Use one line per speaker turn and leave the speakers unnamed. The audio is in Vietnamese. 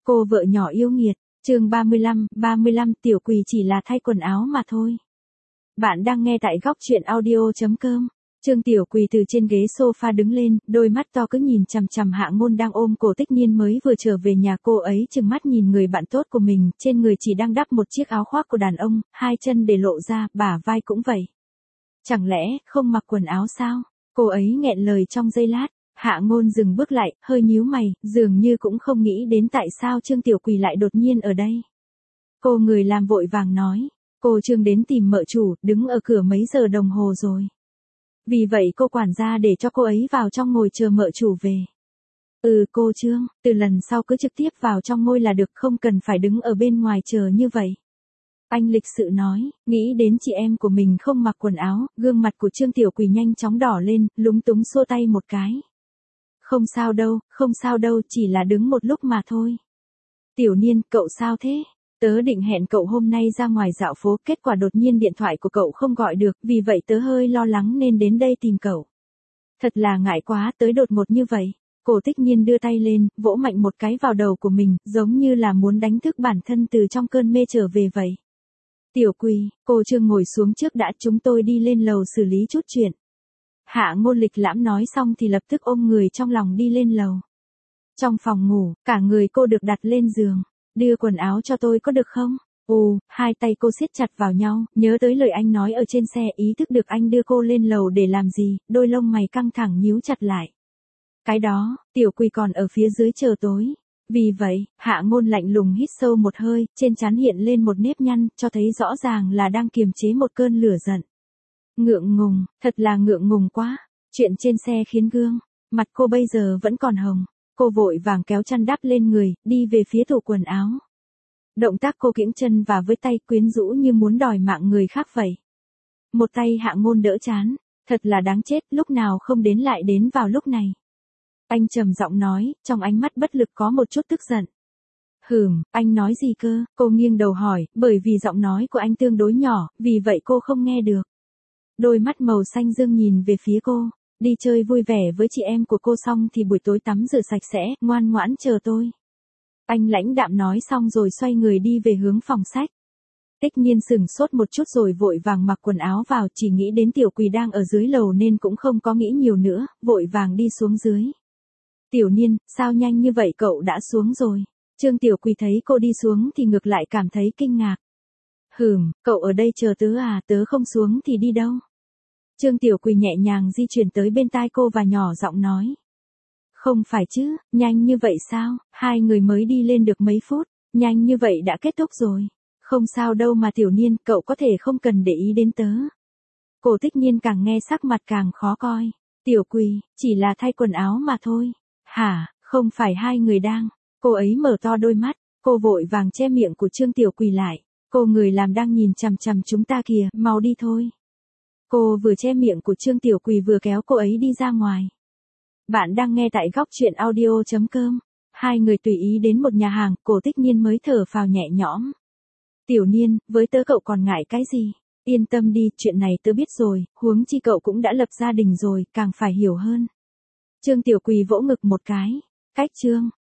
Cô vợ nhỏ yêu nghiệt, chương 35 Tiểu Quỳ chỉ là thay quần áo mà thôi. Bạn đang nghe tại góc truyện audio.com. Trương Tiểu Quỳ từ trên ghế sofa đứng lên, đôi mắt to cứ nhìn chằm chằm Hạ Ngôn đang ôm cổ Tích Nhiên mới vừa trở về nhà. Cô ấy trừng mắt nhìn người bạn tốt của mình, trên người chỉ đang đắp một chiếc áo khoác của đàn ông, hai chân để lộ ra, bả vai cũng vậy. Chẳng lẽ không mặc quần áo sao? Cô ấy nghẹn lời trong giây lát. Hạ Ngôn dừng bước lại, hơi nhíu mày, dường như cũng không nghĩ đến tại sao Trương Tiểu Quỳ lại đột nhiên ở đây. Cô người làm vội vàng nói, cô Trương đến tìm mợ chủ, đứng ở cửa mấy giờ đồng hồ rồi. Vì vậy cô quản gia để cho cô ấy vào trong ngồi chờ mợ chủ về. Cô Trương, từ lần sau cứ trực tiếp vào trong ngôi là được, không cần phải đứng ở bên ngoài chờ như vậy. Anh lịch sự nói, nghĩ đến chị em của mình không mặc quần áo, gương mặt của Trương Tiểu Quỳ nhanh chóng đỏ lên, lúng túng xua tay một cái. Không sao đâu, chỉ là đứng một lúc mà thôi. Tiểu Niên, cậu sao thế? Tớ định hẹn cậu hôm nay ra ngoài dạo phố, kết quả đột nhiên điện thoại của cậu không gọi được, vì vậy tớ hơi lo lắng nên đến đây tìm cậu. Thật là ngại quá, tới đột ngột như vậy. Cổ Tích Nhiên đưa tay lên, vỗ mạnh một cái vào đầu của mình, giống như là muốn đánh thức bản thân từ trong cơn mê trở về vậy. Tiểu Quỳ, cô Trương ngồi xuống trước đã, chúng tôi đi lên lầu xử lý chút chuyện. Hạ Ngôn lịch lãm nói xong thì lập tức ôm người trong lòng đi lên lầu. Trong phòng ngủ, cả người cô được đặt lên giường. Đưa quần áo cho tôi có được không? Hai tay cô siết chặt vào nhau, nhớ tới lời anh nói ở trên xe, ý thức được anh đưa cô lên lầu để làm gì, đôi lông mày căng thẳng nhíu chặt lại. Cái đó, Tiểu Quỳ còn ở phía dưới chờ tối. Vì vậy, Hạ Ngôn lạnh lùng hít sâu một hơi, trên trán hiện lên một nếp nhăn, cho thấy rõ ràng là đang kiềm chế một cơn lửa giận. Ngượng ngùng, thật là ngượng ngùng quá. Chuyện trên xe khiến gương mặt cô bây giờ vẫn còn hồng. Cô vội vàng kéo chăn đắp lên người, đi về phía tủ quần áo. Động tác cô kiễng chân và với tay quyến rũ như muốn đòi mạng người khác vậy. Một tay Hạ Ngôn đỡ trán, thật là đáng chết, lúc nào không đến lại đến vào lúc này. Anh trầm giọng nói, trong ánh mắt bất lực có một chút tức giận. Anh nói gì cơ? Cô nghiêng đầu hỏi, bởi vì giọng nói của anh tương đối nhỏ, vì vậy cô không nghe được. Đôi mắt màu xanh dương nhìn về phía cô. Đi chơi vui vẻ với chị em của cô xong thì buổi tối tắm rửa sạch sẽ, ngoan ngoãn chờ tôi. Anh lãnh đạm nói xong rồi xoay người đi về hướng phòng sách. Tích Nhiên sửng sốt một chút rồi vội vàng mặc quần áo vào, chỉ nghĩ đến Tiểu Quỳ đang ở dưới lầu nên cũng không có nghĩ nhiều nữa, vội vàng đi xuống dưới. Tiểu Niên, sao nhanh như vậy cậu đã xuống rồi? Trương Tiểu Quỳ thấy cô đi xuống thì ngược lại cảm thấy kinh ngạc. Cậu ở đây chờ tớ à, tớ không xuống thì đi đâu? Trương Tiểu Quỳ nhẹ nhàng di chuyển tới bên tai cô và nhỏ giọng nói. Không phải chứ, nhanh như vậy sao, hai người mới đi lên được mấy phút, nhanh như vậy đã kết thúc rồi. Không sao đâu mà Tiểu Niên, cậu có thể không cần để ý đến tớ. Cổ Tích Nhiên càng nghe sắc mặt càng khó coi. Tiểu Quỳ, chỉ là thay quần áo mà thôi. Hả, không phải hai người đang. Cô ấy mở to đôi mắt, cô vội vàng che miệng của Trương Tiểu Quỳ lại. Cô người làm đang nhìn chằm chằm chúng ta kìa, mau đi thôi. Cô vừa che miệng của Trương Tiểu Quỳ vừa kéo cô ấy đi ra ngoài. Bạn đang nghe tại góc truyện audio.com. Hai người tùy ý đến một nhà hàng, Cổ Tích Nhiên mới thở phào nhẹ nhõm. Tiểu Niên, với tớ cậu còn ngại cái gì? Yên tâm đi, chuyện này tớ biết rồi, huống chi cậu cũng đã lập gia đình rồi, càng phải hiểu hơn. Trương Tiểu Quỳ vỗ ngực một cái. Cách Trương,